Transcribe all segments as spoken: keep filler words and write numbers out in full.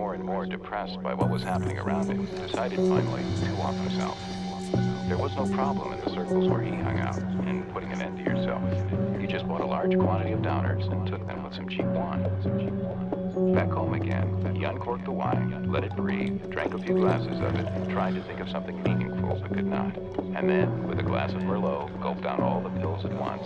more and more depressed by what was happening around him, decided finally to off himself. There was no problem in the circles where he hung out in putting an end to yourself. You just bought a large quantity of downers and took them with some cheap wine. Back home again, he uncorked the wine, let it breathe, drank a few glasses of it, tried to think of something meaningful but could not. And then, with a glass of Merlot, gulped down all the pills at once.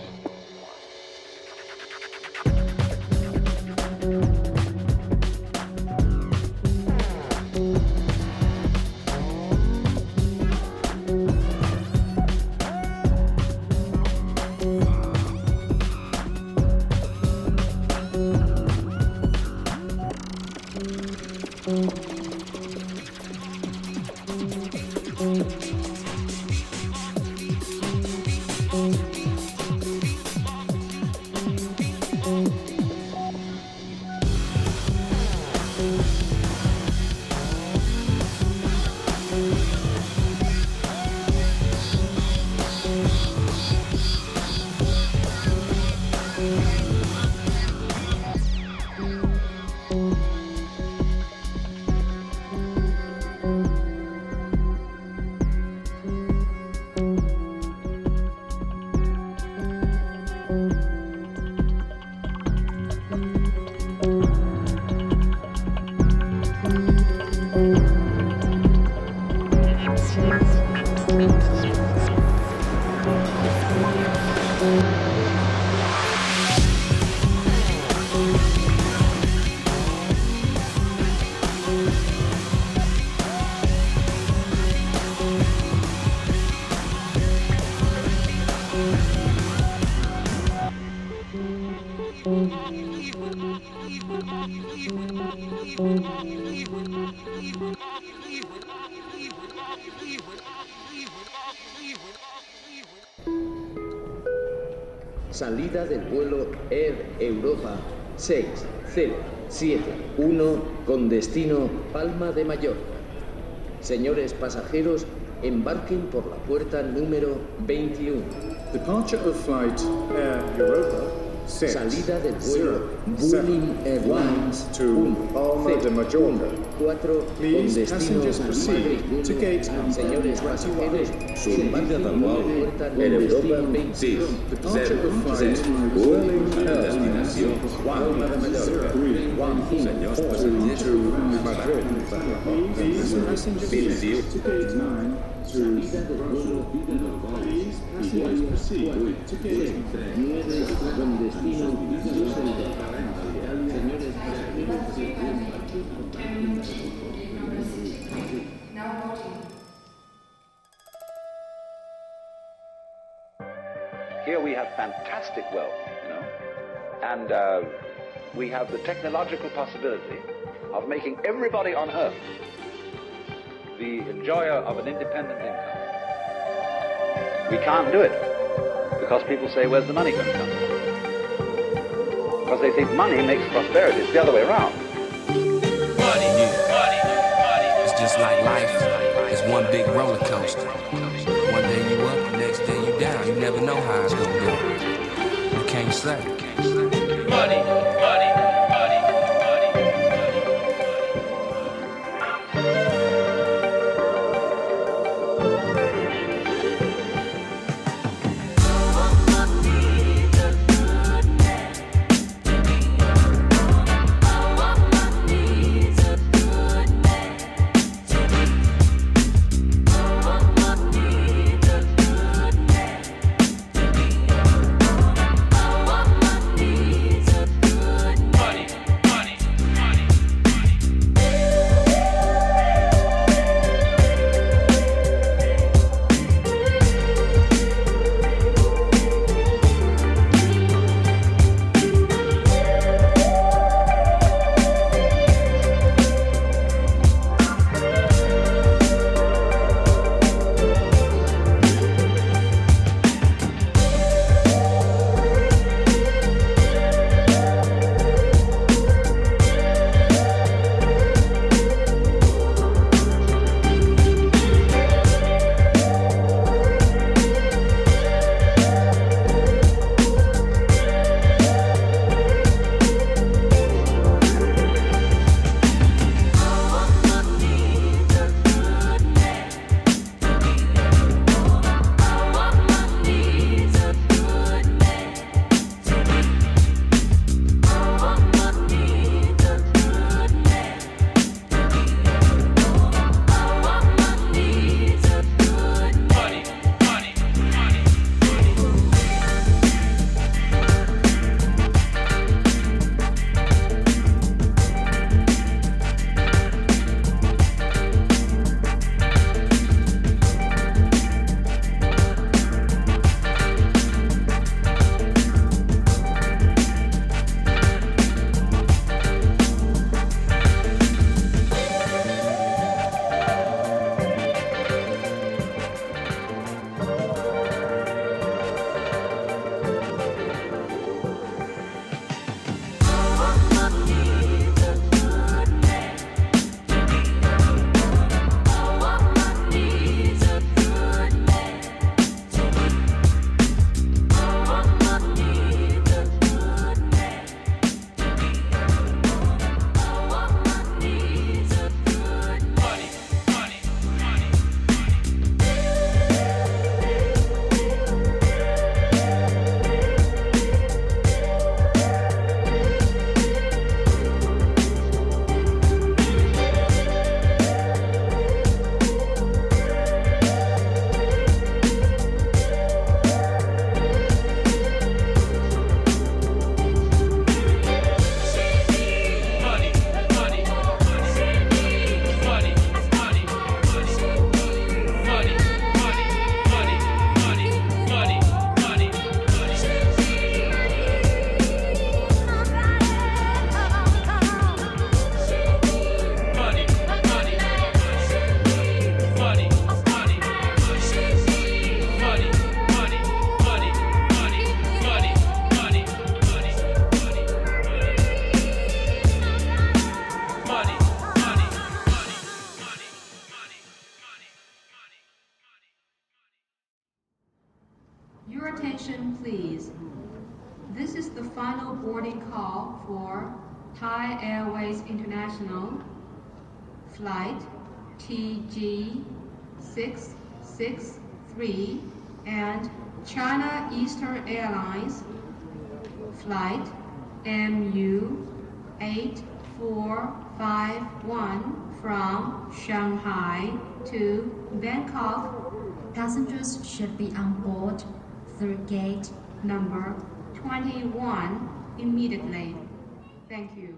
Salida del vuelo Air Europa seis cero siete uno con destino Palma de Mallorca. Señores pasajeros, embarquen por la puerta número veintiuno. Departure of flight Air Europa. Set. Salida del vuelo Vueling Airlines to Palma de Mallorca. cuatro Please, passengers proceed to gate number Señores pasajeros, Salida del vuelo Air Europa seis Departure of flight Vueling destinación Palma de Mallorca. Señores pasajeros to Madrid. Please, passengers proceed to gate nine to Please, passengers proceed to gate con destino Here we have fantastic wealth, you know, and uh, we have the technological possibility of making everybody on earth the enjoyer of an independent income. We can't do it because people say, where's the money going to come from? Because they think money makes prosperity. It's the other way around. Money, money, money. It's just like life. It's one big roller coaster. One day you up, the next day you down. You never know how it's gonna go. You can't say. Money, money, money, money, Good This is the final boarding call for Thai Airways International flight T G six six three and China Eastern Airlines flight M U eight four five one from Shanghai to Bangkok. Passengers should be on board through gate number twenty-one immediately. Thank you.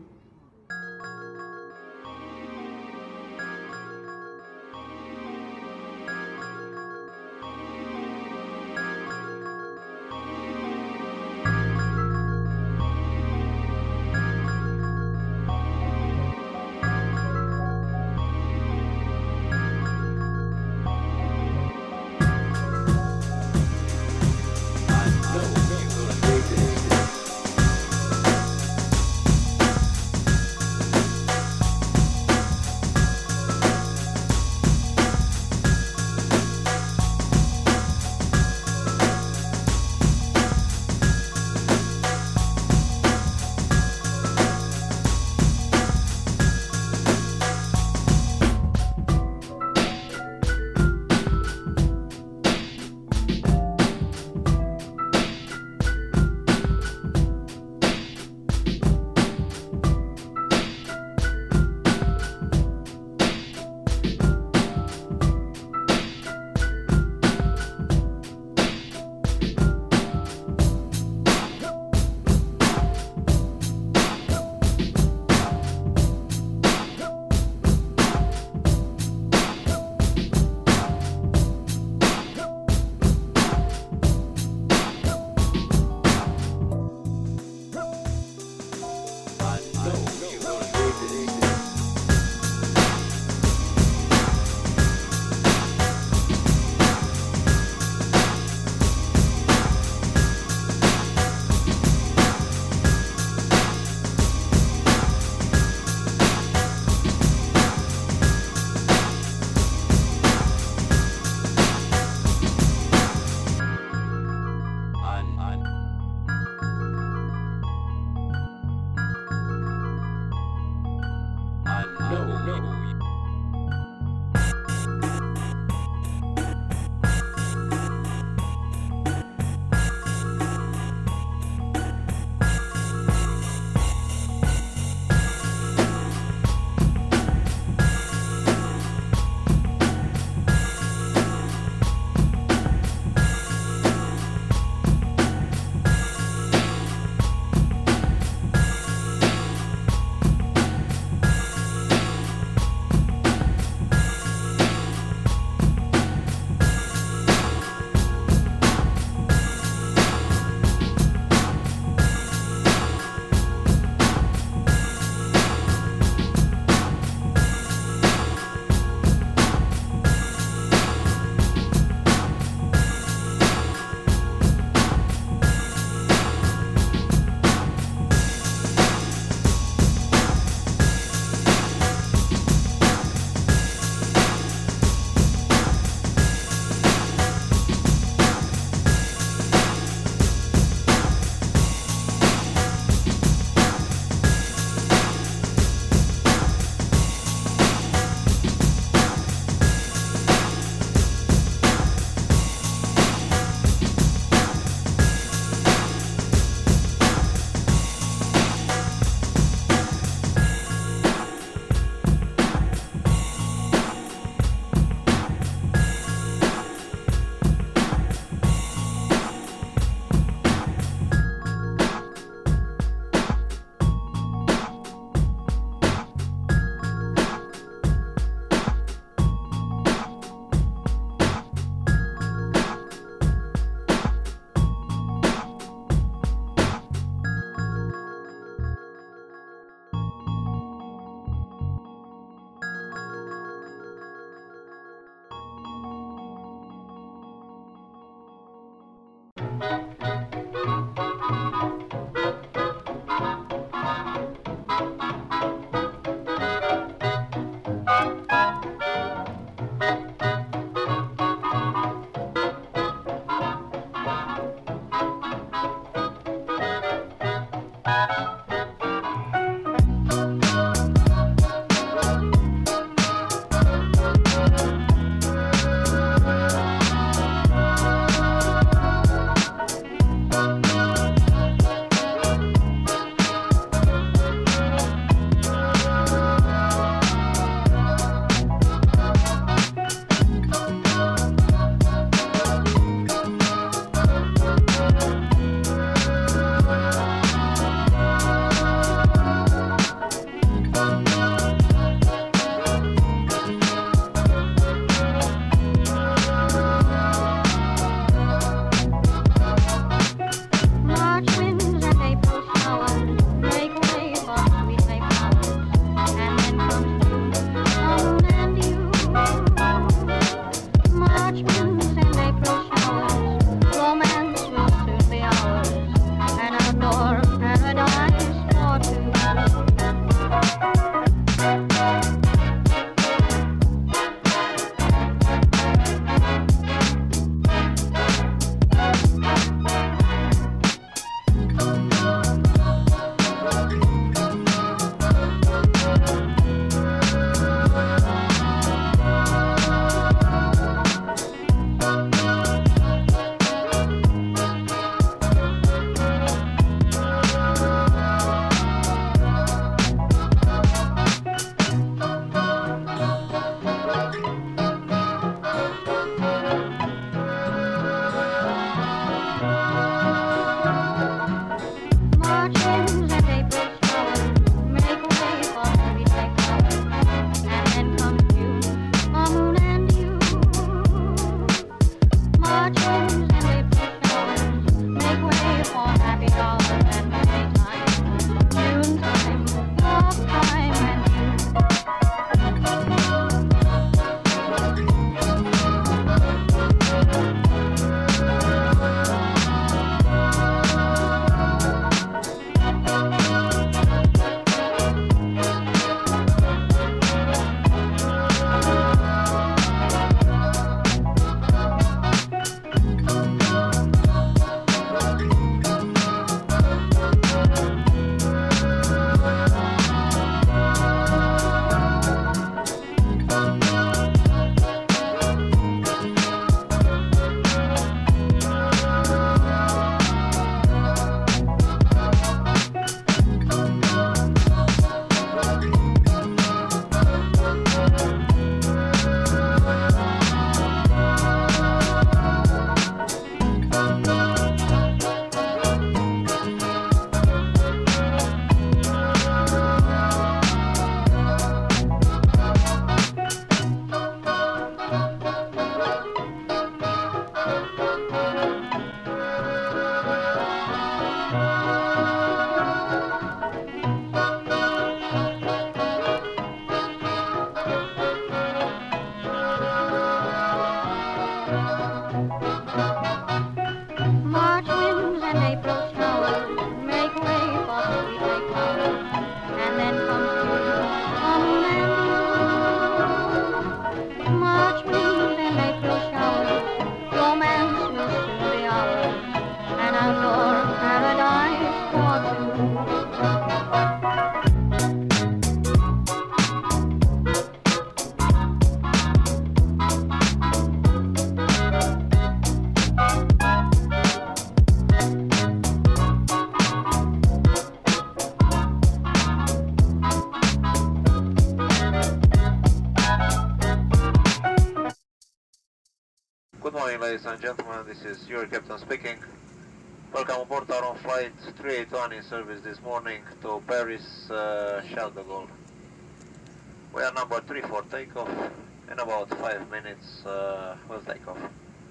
morning, ladies and gentlemen. This is your captain speaking. Welcome aboard our own flight three eighty-one in service this morning to Paris, uh, Charles de Gaulle. We are number three for takeoff. In about five minutes, uh, we'll take off.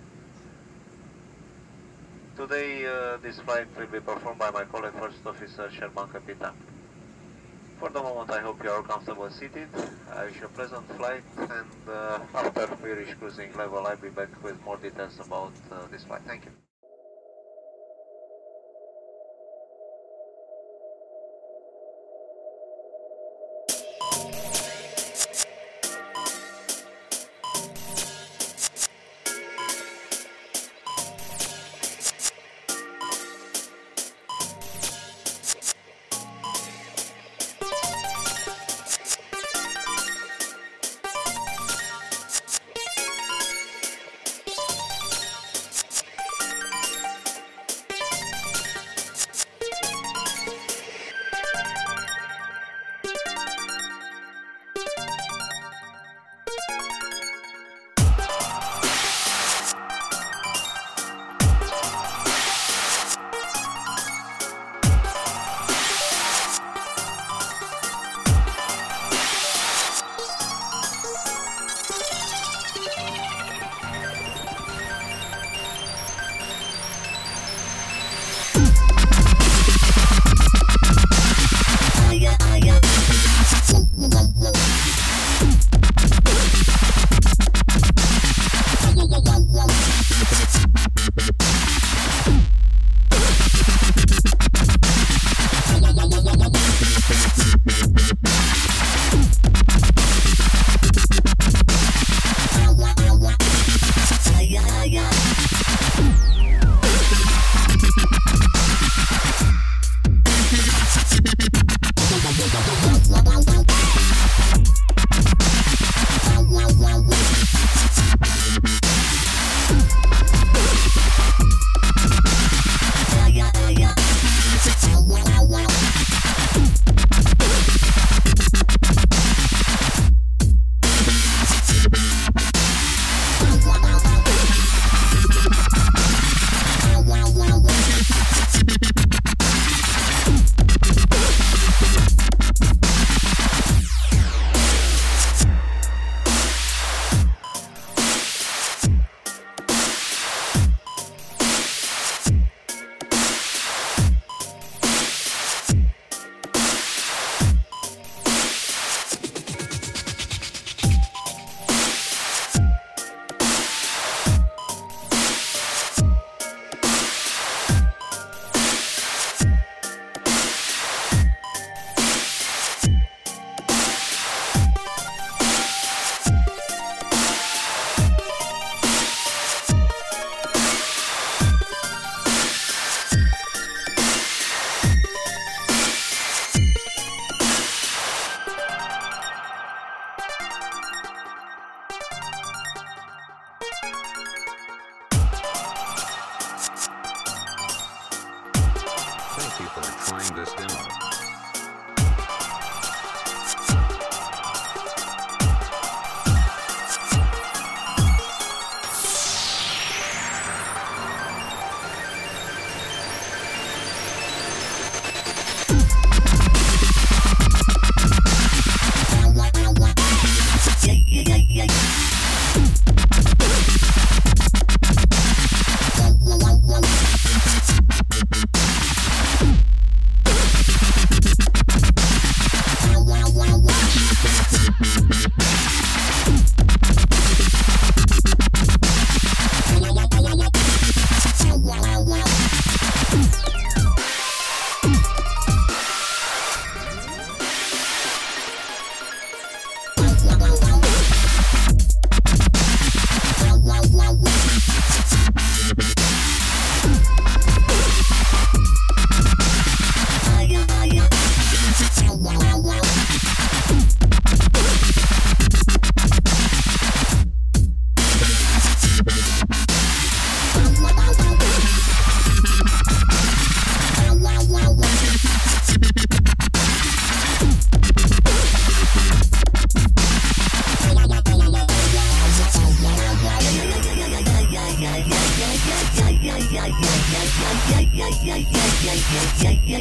Today, uh, this flight will be performed by my colleague, First Officer Sherman Capitan. For the moment, I hope you are comfortable seated. I wish you a pleasant flight, and uh, after we reach cruising level, I'll be back with more details about uh, this flight. Thank you.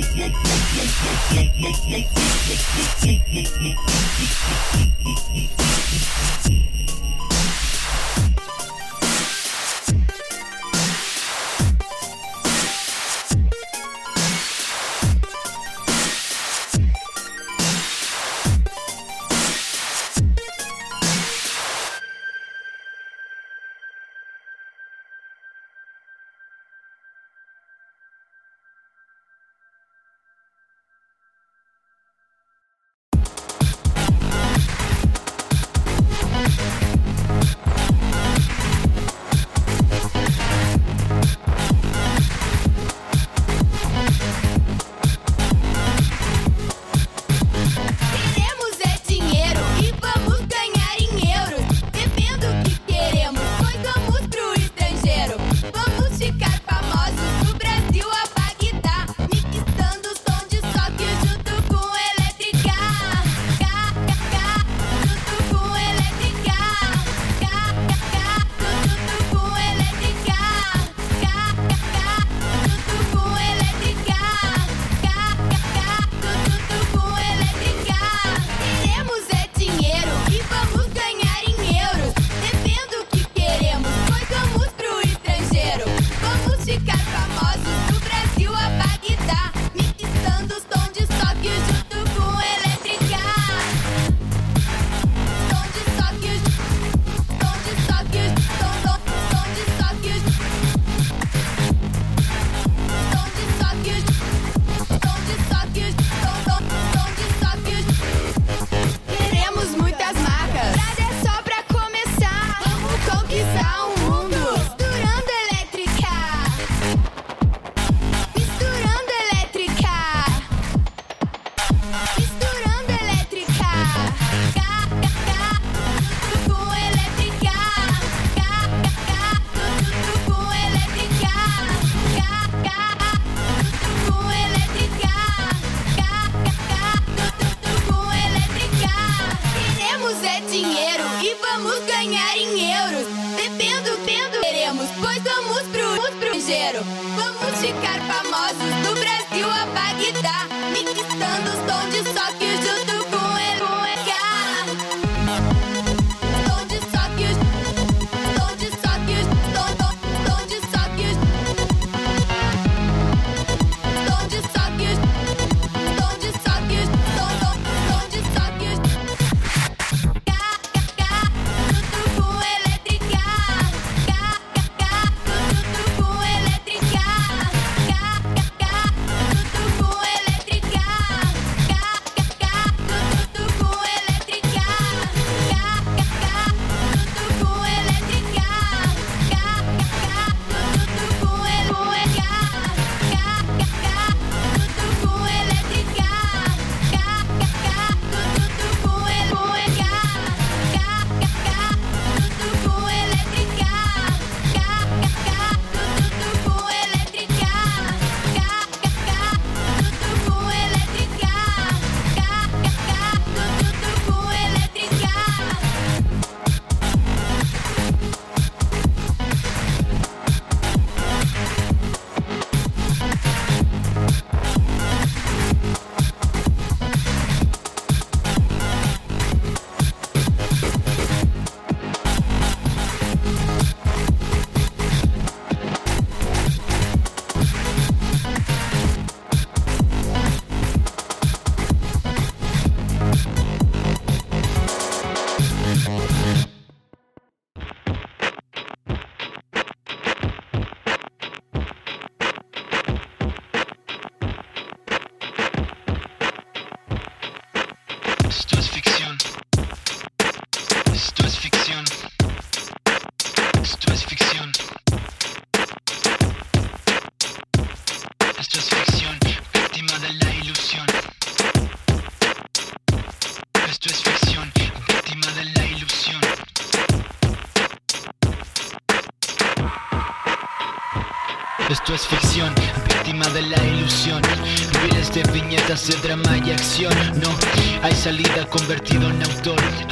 Esto es ficción, víctima de la ilusión. Miles de viñetas de drama y acción. No hay salida, convertido en autor. Ah,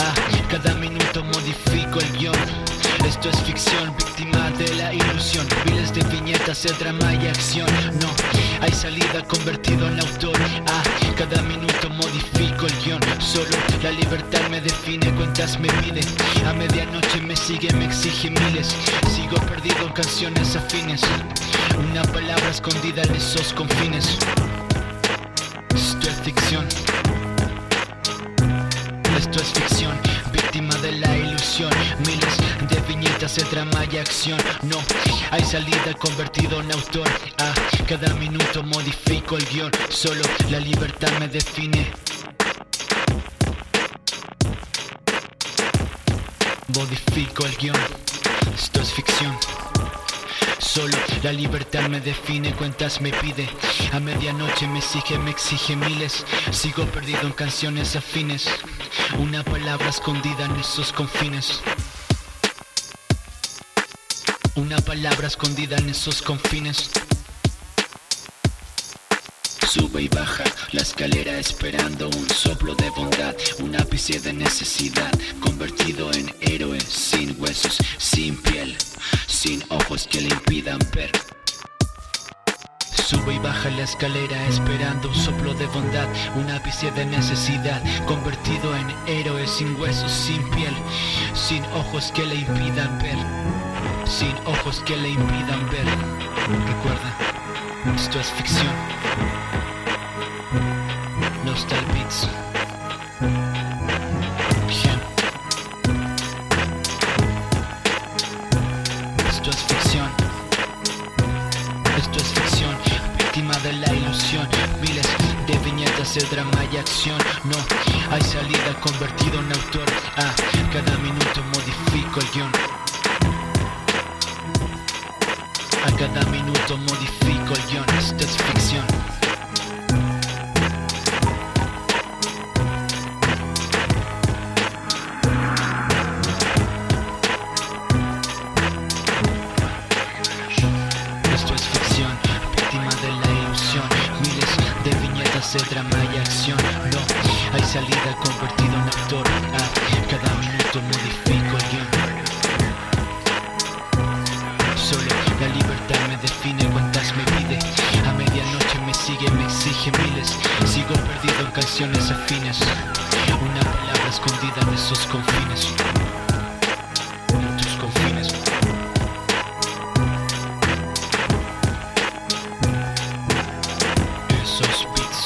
cada minuto modifico el guión. Esto es ficción, víctima de la ilusión. Miles de viñetas de drama y acción. No hay salida, convertido en autor. Ah, cada minuto modifico el guión. Solo la libertad me define, cuentas me pide. A medianoche me sigue, me exige miles. Sigo perdido en canciones afines. Una palabra escondida en esos confines. Esto es ficción. Esto es ficción, víctima de la ilusión. Miles de viñetas de drama y acción. No hay salida, convertido en autor. Ah, cada minuto modifico el guión. Solo la libertad me define. Modifico el guión. Esto es ficción. Solo la libertad me define, cuentas me pide. A medianoche me exige, me exige miles. Sigo perdido en canciones afines. Una palabra escondida en esos confines. Una palabra escondida en esos confines. Sube y baja la escalera esperando un soplo de bondad, un ápice de necesidad, convertido en héroe, sin huesos, sin piel, sin ojos que le impidan ver. Sube y baja la escalera esperando un soplo de bondad, un ápice de necesidad, convertido en héroe, sin huesos, sin piel, sin ojos que le impidan ver, sin ojos que le impidan ver. Recuerda, esto es ficción. Nostal Beats. Bien. Esto es ficción. Esto es ficción, víctima de la ilusión. Miles de viñetas de drama y acción. No hay salida, convertido en autor. Ah, cada minuto modifico el guión. A cada minuto modifico el guión. Esto es ficción. De drama y acción, no hay salida, convertido en autor. Ah, cada minuto modifico el guión. Solo la libertad me define, cuentas me pide. A medianoche me sigue, me exige miles. Sigo perdido en canciones afines. Una palabra escondida en esos confines. En tus confines. Esos beats.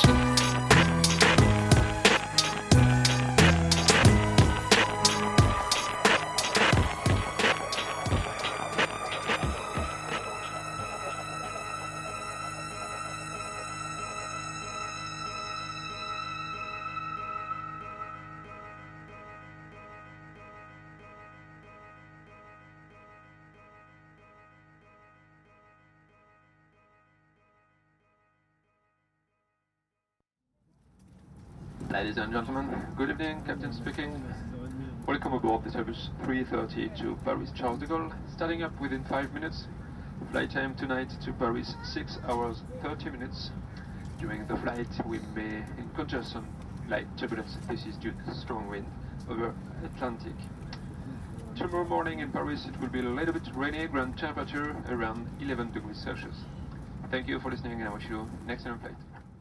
Ladies and gentlemen, good evening, Captain speaking. Welcome aboard the service three thirty to Paris Charles de Gaulle, starting up within five minutes. Flight time tonight to Paris, six hours thirty minutes. During the flight we may encounter some light turbulence. This is due to strong wind over Atlantic. Tomorrow morning in Paris it will be a little bit rainy, ground temperature around eleven degrees Celsius. Thank you for listening and I wish you an excellent flight.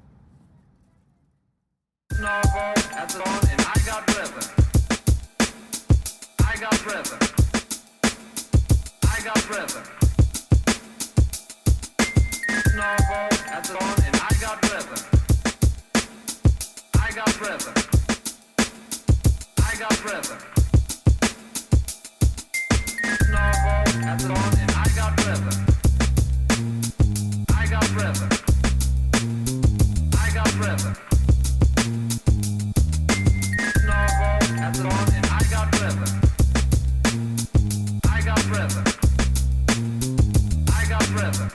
Norfolk at the dawn and I got rhythm. I got rhythm. I got rhythm. Norfolk at the dawn and I got rhythm. I got rhythm. I got rhythm. Norfolk at the dawn and I got rhythm. I got rhythm. I got rhythm. Norfolk at the dawn and I got rhythm. I got rhythm. I got rhythm.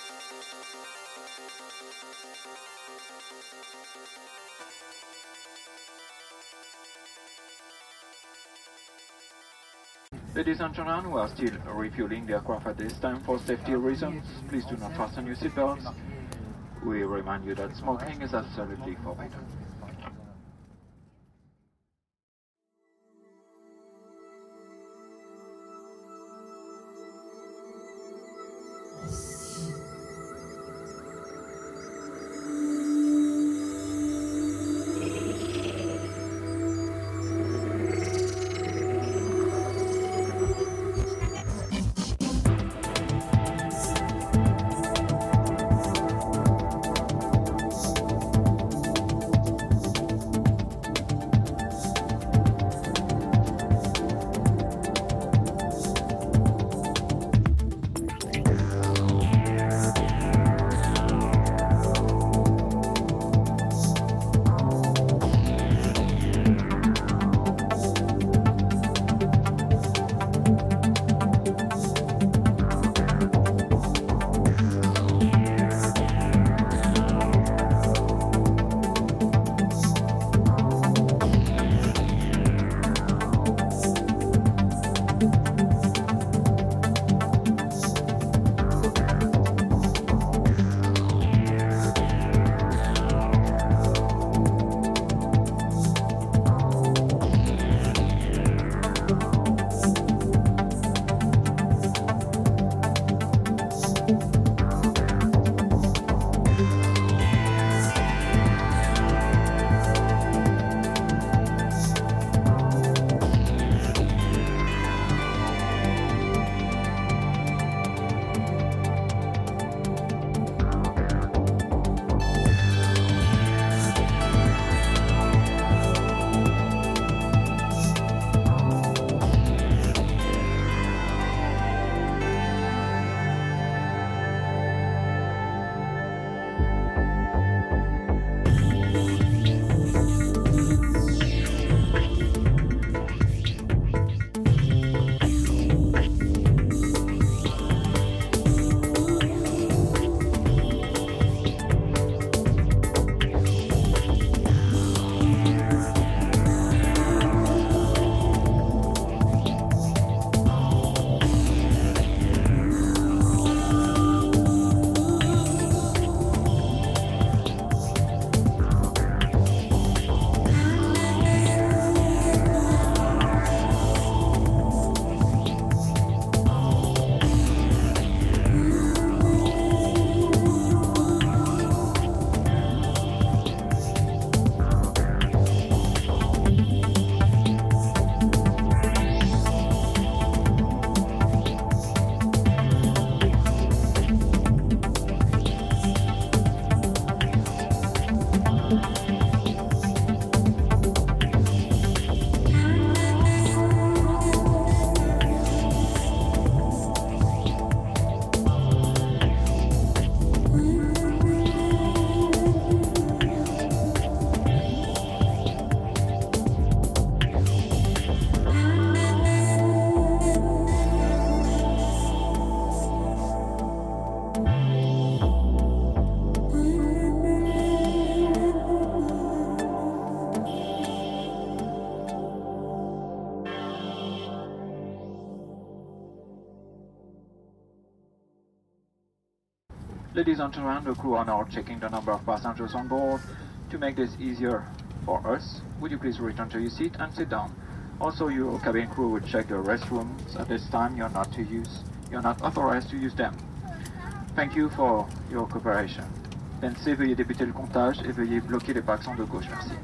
Ladies and gentlemen, we are still refueling the aircraft at this time for safety reasons. Please do not fasten your seatbelts. We remind you that smoking is absolutely forbidden. Ladies and gentlemen, the crew are now checking the number of passengers on board. To make this easier for us, would you please return to your seat and sit down? Also, your cabin crew will check the restrooms. At this time, you're not to use, you're not authorized to use them. Thank you for your cooperation. P N C, veuillez débuter le comptage et veuillez bloquer les klaxons de gauche. Merci.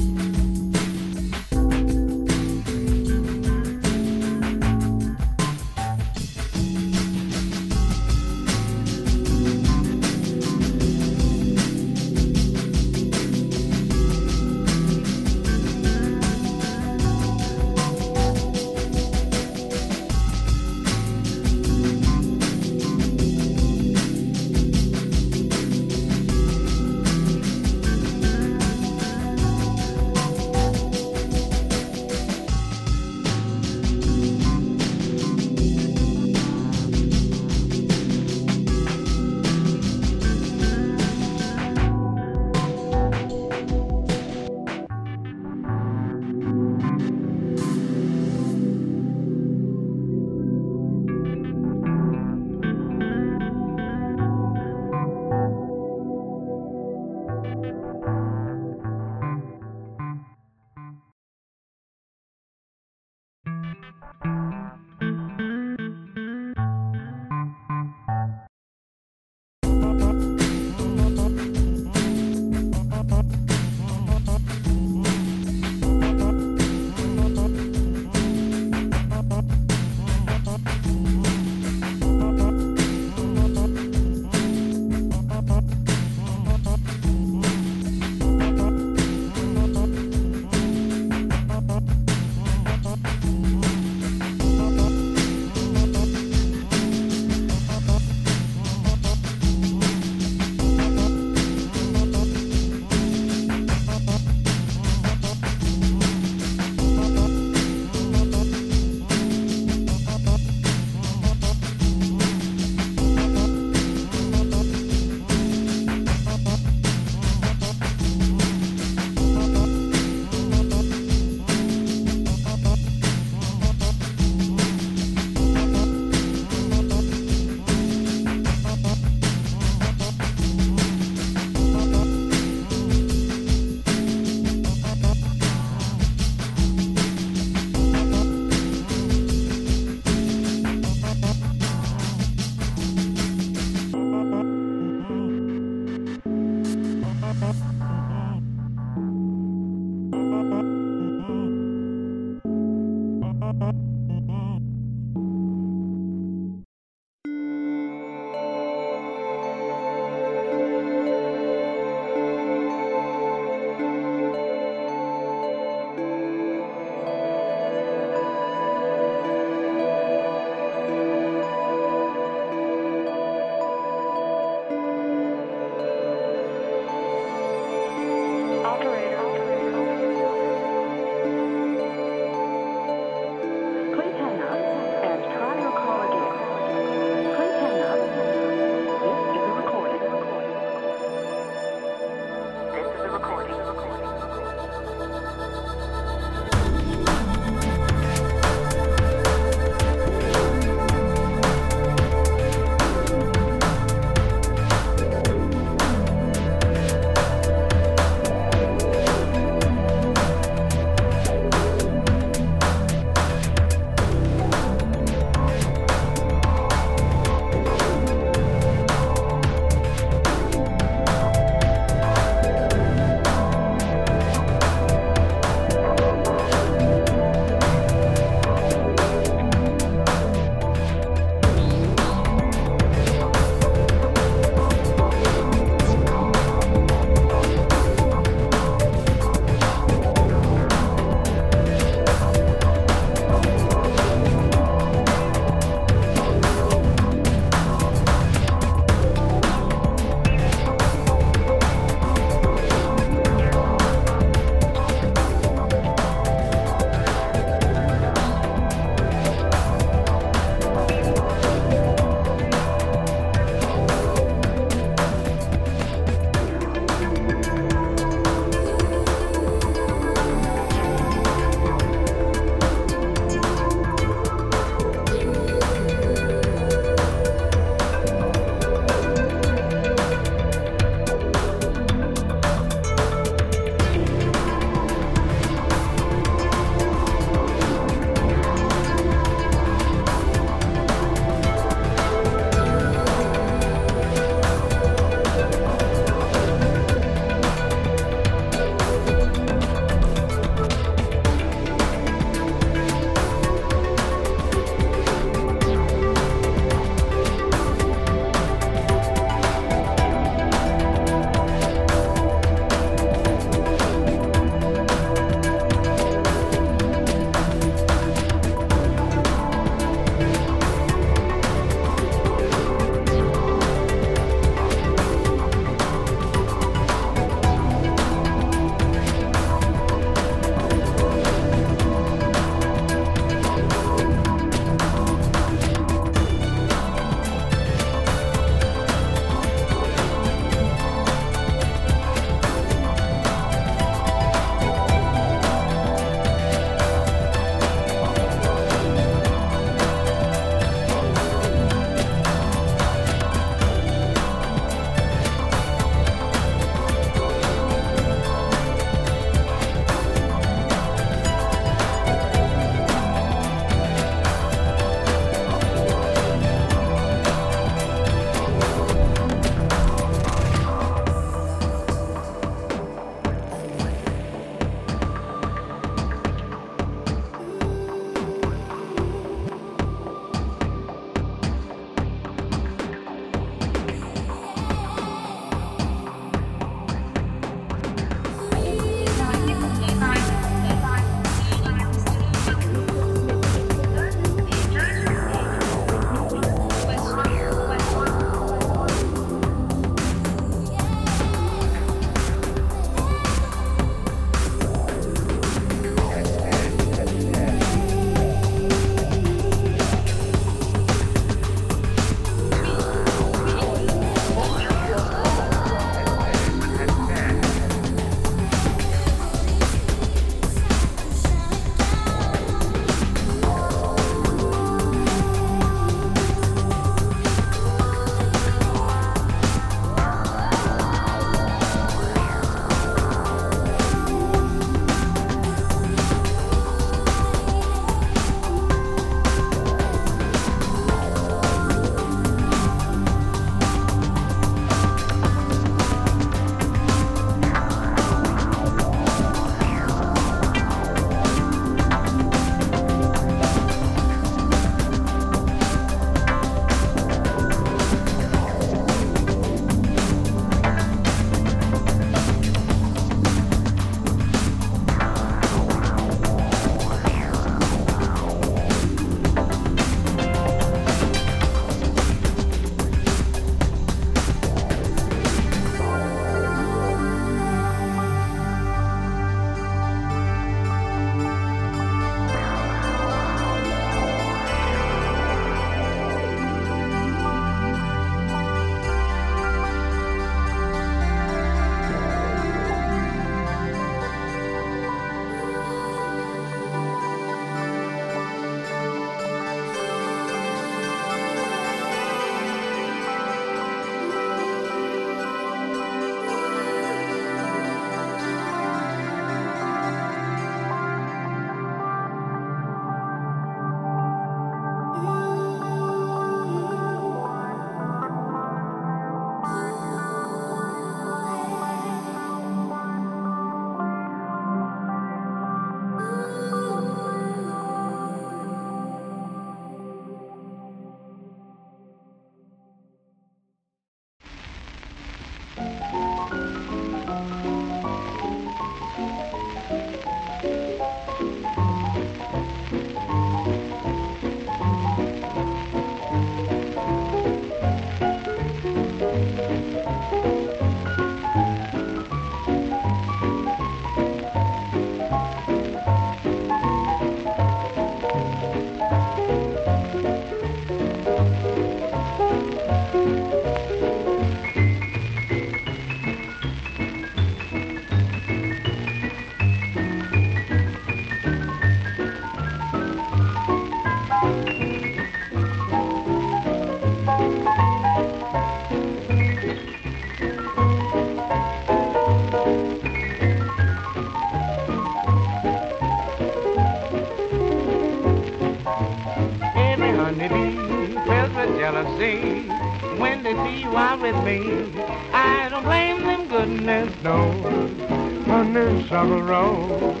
jealousy when they see you out with me. I don't blame them, goodness knows, honeysuckle rose.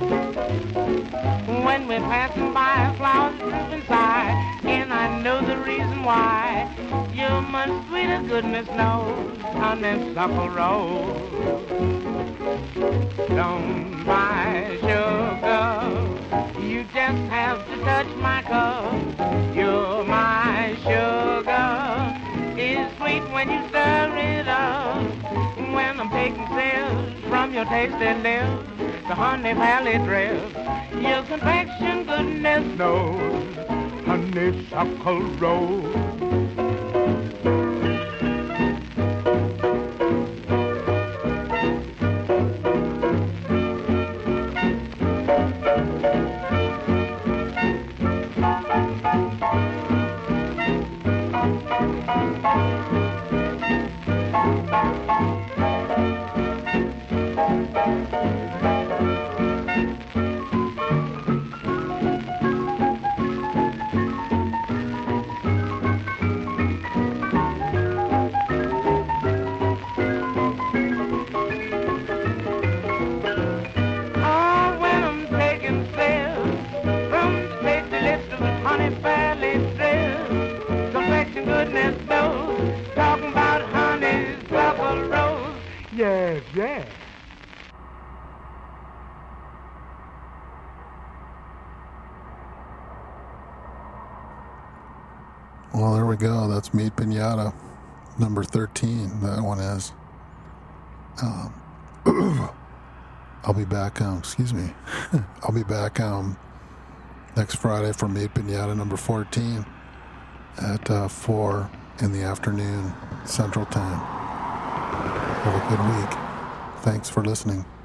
When we're passing by, flowers droop inside, and I know the reason why. You're much sweeter, goodness knows, honeysuckle rose. Don't buy sugar, you just have to touch my cup. You're my sugar, it's sweet when you stir it up. When I'm taking sips from your tasty lips, the honey valley drips. Your complexion, goodness knows, honeysuckle rose. Well, there we go. That's Meat Pinata, number thirteen. That one is. Um, I'll be back. Um, excuse me. I'll be back um, next Friday for Meat Pinata number fourteen at uh, four in the afternoon Central Time. Have a good week. Thanks for listening.